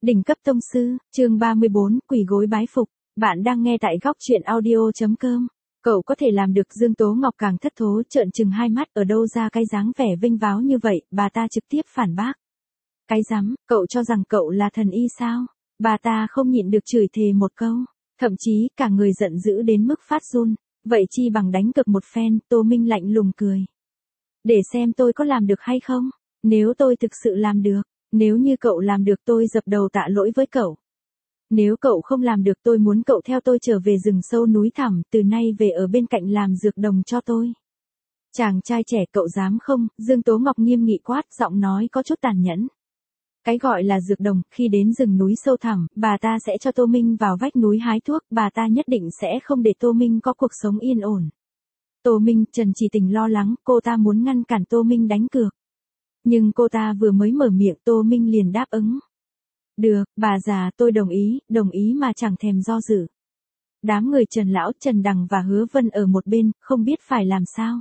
Đỉnh cấp tông sư, chương 34, quỳ gối bái phục. Bạn đang nghe tại góc truyện audio.com. Cậu có thể làm được. Dương Tố Ngọc càng thất thố trợn trừng hai mắt, ở đâu ra cái dáng vẻ vinh váo như vậy, bà ta trực tiếp phản bác. Cái rắm, cậu cho rằng cậu là thần y sao? Bà ta không nhịn được chửi thề một câu, thậm chí cả người giận dữ đến mức phát run. Vậy chi bằng đánh cược một phen. Tô Minh lạnh lùng cười. Để xem tôi có làm được hay không. Nếu tôi thực sự làm được, nếu như cậu làm được tôi dập đầu tạ lỗi với cậu. Nếu cậu không làm được tôi muốn cậu theo tôi trở về rừng sâu núi thẳm, từ nay về ở bên cạnh làm dược đồng cho tôi. Chàng trai trẻ, cậu dám không? Dương Tố Ngọc nghiêm nghị quát, giọng nói có chút tàn nhẫn. Cái gọi là dược đồng, khi đến rừng núi sâu thẳm, bà ta sẽ cho Tô Minh vào vách núi hái thuốc, bà ta nhất định sẽ không để Tô Minh có cuộc sống yên ổn. Tô Minh, Trần Chỉ Tình lo lắng, cô ta muốn ngăn cản Tô Minh đánh cược. Nhưng cô ta vừa mới mở miệng Tô Minh liền đáp ứng. Được, bà già, tôi đồng ý mà chẳng thèm do dự. Đám người Trần Lão, Trần Đằng và Hứa Vân ở một bên, không biết phải làm sao.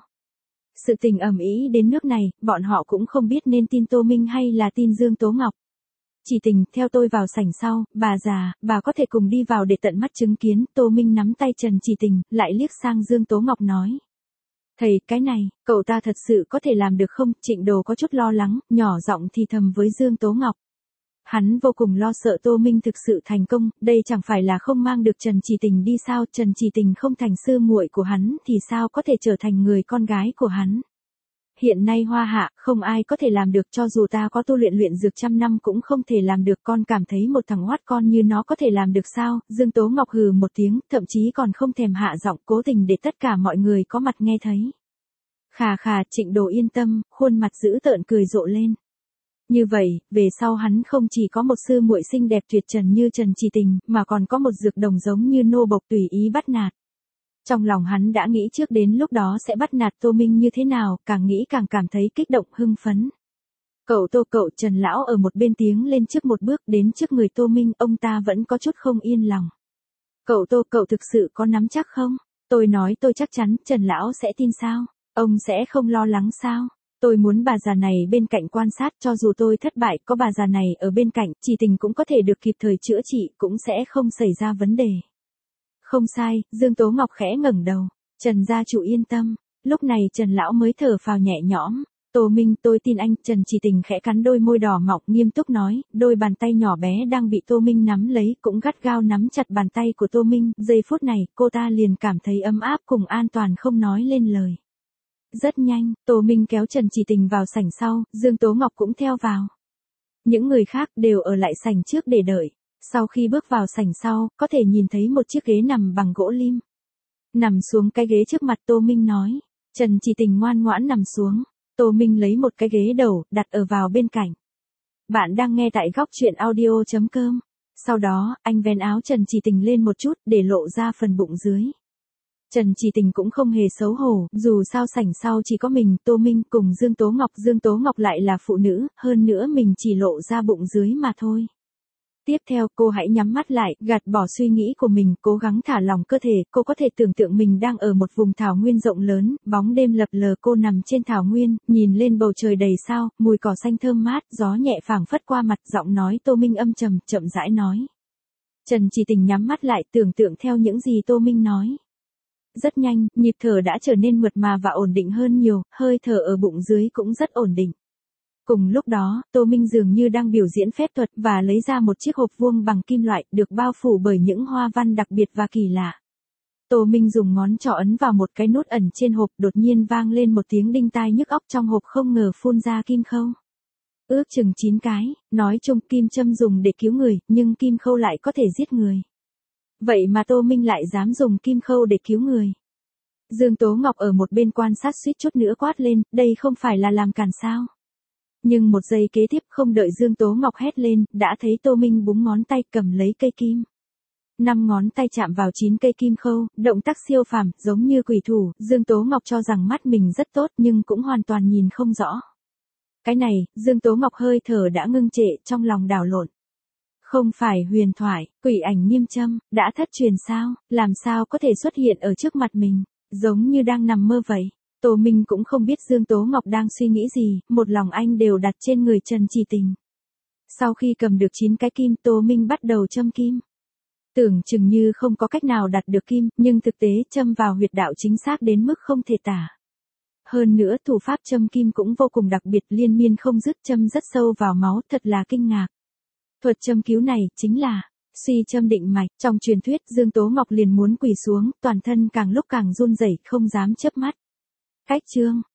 Sự tình ầm ĩ đến nước này, bọn họ cũng không biết nên tin Tô Minh hay là tin Dương Tố Ngọc. Chỉ Tình, theo tôi vào sảnh sau, bà già, bà có thể cùng đi vào để tận mắt chứng kiến. Tô Minh nắm tay Trần Chỉ Tình, lại liếc sang Dương Tố Ngọc nói. Thầy, cái này, cậu ta thật sự có thể làm được không? Trịnh Đồ có chút lo lắng, nhỏ giọng thì thầm với Dương Tố Ngọc. Hắn vô cùng lo sợ Tô Minh thực sự thành công, đây chẳng phải là không mang được Trần Chỉ Tình đi sao? Trần Chỉ Tình không thành sư muội của hắn thì sao có thể trở thành người con gái của hắn? Hiện nay Hoa Hạ, không ai có thể làm được, cho dù ta có tu luyện dược trăm năm cũng không thể làm được. Con cảm thấy một thằng oát con như nó có thể làm được sao? Dương Tố Ngọc hừ một tiếng, thậm chí còn không thèm hạ giọng, cố tình để tất cả mọi người có mặt nghe thấy. Khà khà, Trịnh Đồ yên tâm, khuôn mặt dữ tợn cười rộ lên. Như vậy, về sau hắn không chỉ có một sư muội xinh đẹp tuyệt trần như Trần Chỉ Tình, mà còn có một dược đồng giống như nô bộc tùy ý bắt nạt. Trong lòng hắn đã nghĩ trước đến lúc đó sẽ bắt nạt Tô Minh như thế nào, càng nghĩ càng cảm thấy kích động hưng phấn. Cậu Trần Lão ở một bên tiếng lên trước một bước đến trước người Tô Minh, ông ta vẫn có chút không yên lòng. Cậu thực sự có nắm chắc không? Tôi nói tôi chắc chắn, Trần Lão sẽ tin sao? Ông sẽ không lo lắng sao? Tôi muốn bà già này bên cạnh quan sát, cho dù tôi thất bại, có bà già này ở bên cạnh, Chỉ Tình cũng có thể được kịp thời chữa trị, cũng sẽ không xảy ra vấn đề. Không sai, Dương Tố Ngọc khẽ ngẩng đầu. Trần gia chủ yên tâm. Lúc này Trần Lão mới thở phào nhẹ nhõm. Tô Minh, tôi tin anh. Trần Chỉ Tình khẽ cắn đôi môi đỏ mọng, nghiêm túc nói, đôi bàn tay nhỏ bé đang bị Tô Minh nắm lấy, cũng gắt gao nắm chặt bàn tay của Tô Minh. Giây phút này, cô ta liền cảm thấy ấm áp cùng an toàn không nói lên lời. Rất nhanh, Tô Minh kéo Trần Chỉ Tình vào sảnh sau, Dương Tố Ngọc cũng theo vào. Những người khác đều ở lại sảnh trước để đợi. Sau khi bước vào sảnh sau, có thể nhìn thấy một chiếc ghế nằm bằng gỗ lim. Nằm xuống cái ghế trước mặt Tô Minh nói. Trần Chỉ Tình ngoan ngoãn nằm xuống. Tô Minh lấy một cái ghế đầu, đặt ở vào bên cạnh. Bạn đang nghe tại góc truyện audio.com. Sau đó, anh vén áo Trần Chỉ Tình lên một chút, để lộ ra phần bụng dưới. Trần Chỉ Tình cũng không hề xấu hổ, dù sao sảnh sau chỉ có mình, Tô Minh cùng Dương Tố Ngọc. Dương Tố Ngọc lại là phụ nữ, hơn nữa mình chỉ lộ ra bụng dưới mà thôi. Tiếp theo, cô hãy nhắm mắt lại, gạt bỏ suy nghĩ của mình, cố gắng thả lỏng cơ thể. Cô có thể tưởng tượng mình đang ở một vùng thảo nguyên rộng lớn, bóng đêm lập lờ, cô nằm trên thảo nguyên, nhìn lên bầu trời đầy sao, mùi cỏ xanh thơm mát, gió nhẹ phảng phất qua mặt, giọng nói Tô Minh âm trầm, chậm rãi nói. Trần Chỉ Tình nhắm mắt lại, tưởng tượng theo những gì Tô Minh nói. Rất nhanh, nhịp thở đã trở nên mượt mà và ổn định hơn nhiều, hơi thở ở bụng dưới cũng rất ổn định. Cùng lúc đó, Tô Minh dường như đang biểu diễn phép thuật và lấy ra một chiếc hộp vuông bằng kim loại, được bao phủ bởi những hoa văn đặc biệt và kỳ lạ. Tô Minh dùng ngón trỏ ấn vào một cái nút ẩn trên hộp, đột nhiên vang lên một tiếng đinh tai nhức óc, trong hộp không ngờ phun ra kim khâu. Ước chừng 9 cái, nói chung kim châm dùng để cứu người, nhưng kim khâu lại có thể giết người. Vậy mà Tô Minh lại dám dùng kim khâu để cứu người. Dương Tố Ngọc ở một bên quan sát suýt chút nữa quát lên, đây không phải là làm càn sao? Nhưng một giây kế tiếp, không đợi Dương Tố Ngọc hét lên, đã thấy Tô Minh búng ngón tay cầm lấy cây kim. 5 ngón tay chạm vào 9 cây kim khâu, động tác siêu phàm, giống như quỷ thủ. Dương Tố Ngọc cho rằng mắt mình rất tốt nhưng cũng hoàn toàn nhìn không rõ. Cái này, Dương Tố Ngọc hơi thở đã ngưng trệ, trong lòng đảo lộn. Không phải huyền thoại, quỷ ảnh niêm châm, đã thất truyền sao, làm sao có thể xuất hiện ở trước mặt mình, giống như đang nằm mơ vậy. Tô Minh cũng không biết Dương Tố Ngọc đang suy nghĩ gì, một lòng anh đều đặt trên người Trần Chỉ Tình. Sau khi cầm được 9 cái kim, Tô Minh bắt đầu châm kim. Tưởng chừng như không có cách nào đặt được kim, nhưng thực tế châm vào huyệt đạo chính xác đến mức không thể tả. Hơn nữa thủ pháp châm kim cũng vô cùng đặc biệt, liên miên không dứt, châm rất sâu vào máu, thật là kinh ngạc. Thuật châm cứu này chính là suy châm định mạch. Trong truyền thuyết, Dương Tố Ngọc liền muốn quỳ xuống, toàn thân càng lúc càng run rẩy, không dám chớp mắt. Cách chương